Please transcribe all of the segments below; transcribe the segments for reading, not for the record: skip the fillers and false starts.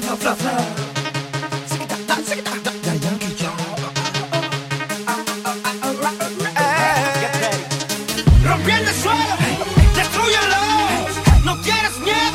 fla, fla. Daddy Yankee, yo. Rompiendo el suelo, destrúyelo. No tienes miedo,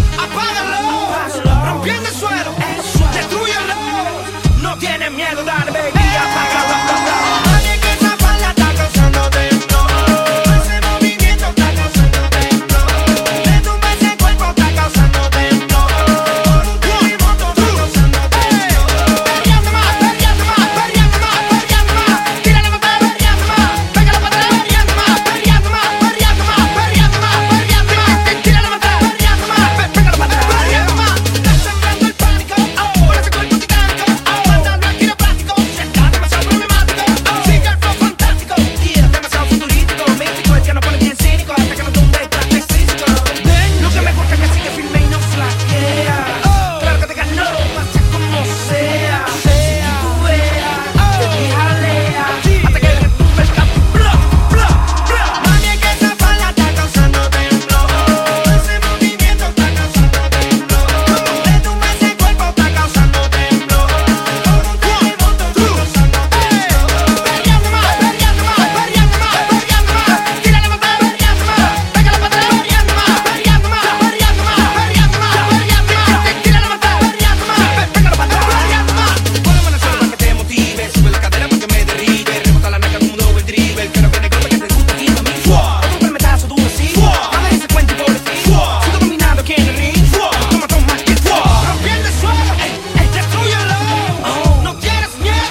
apágalo. Rompiendo el suelo, destrúyelo. No tienes miedo, dale, baby, apágalo. Nadie que esa falda está causando temblor. Ese movimiento está causando temblor. De tu ese cuerpo está causando temblor. Por un terremoto está causando temblor. Perreando más, perreando más, perreando más, perreando más. Tírale más, perreando más. Pégale para atrás, perreando más, perreando más, perreando más, perreando más, perreando más. Tírale más, perreando más. Pégale para atrás, perreando más. Está sembrando el pánico, por ese cuerpo titánico. Mandando al quiropráctico, está demasiado problemático. Sigue el flow fantástico, y es demasiado futurístico. Místico, el que no pone bien cínico hasta que no tumbe el traje físico. Lo que me gusta es que sigue firme y no flaquea. Claro que te ganó, pasa como sea. Si tú veas, te jalea hasta que retumbe el campo. Bla, bla, bla. Mami, es que esa falda está causando temblor. Ese movimiento está causando temblor. De tu ese cuerpo está causando temblor. Por un terremoto está causando temblor. Perreando más, perreando más, perreando más, perreando más. Tírale más, perreando más. Pégale para atrás, perreando más, perreando más, perreando más, perreando más, perreando más. Tírale más, perreando más. Pégale para atrás, perreando más. Poneme una sola para que te motive. Sube la cadera para que me derribe. Rebota la naca como un doble dribble. Quiero que negocio que te gusta aquí a mí. Otro permetazo duro así. A ver ese cuento y por fin. Sigo dominando aquí en el ring. Toma, toma, que rompiendo el suelo, destrúyelo. No tienes miedo,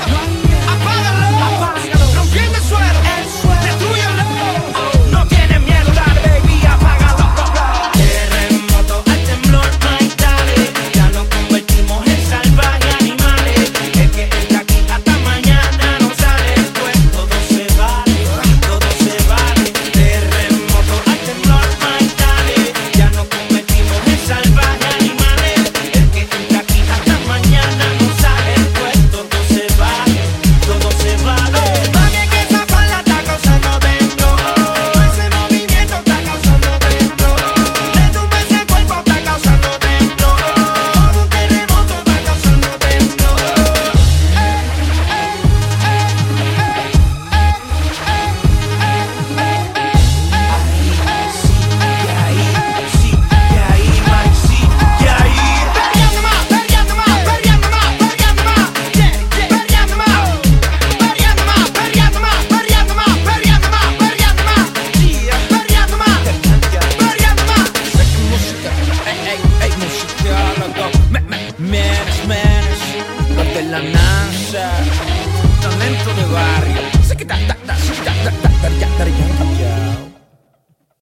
apágalo. Rompiendo el suelo, destrúyelo. No tienes miedo, dale, baby, apágalo. Terremoto al temblor, ay, dale. Ya nos convertimos en salvajes animales. El que entra aquí hasta mañana no sale. Pues todo se vale, todo se vale. Terremoto al temblor, ay, dale. Ya nos convertimos en salvajes animales. El que entra aquí hasta mañana no sale. Pues todo se vale, todo se vale. Mami, es que esa falda está causando temblor. Ese movimiento está causando temblor. De tu ese cuerpo está causando temblor. Por un terremoto está causando temblor. Perreando más, perreando más, perreando más, perreando más. Perreando más, perreando más, perreando más, perreando más, perreando más, perreando más. Perreando más, perreando más. Música, ey, música, loco. Menes, los de la NASA. Talento de barrio.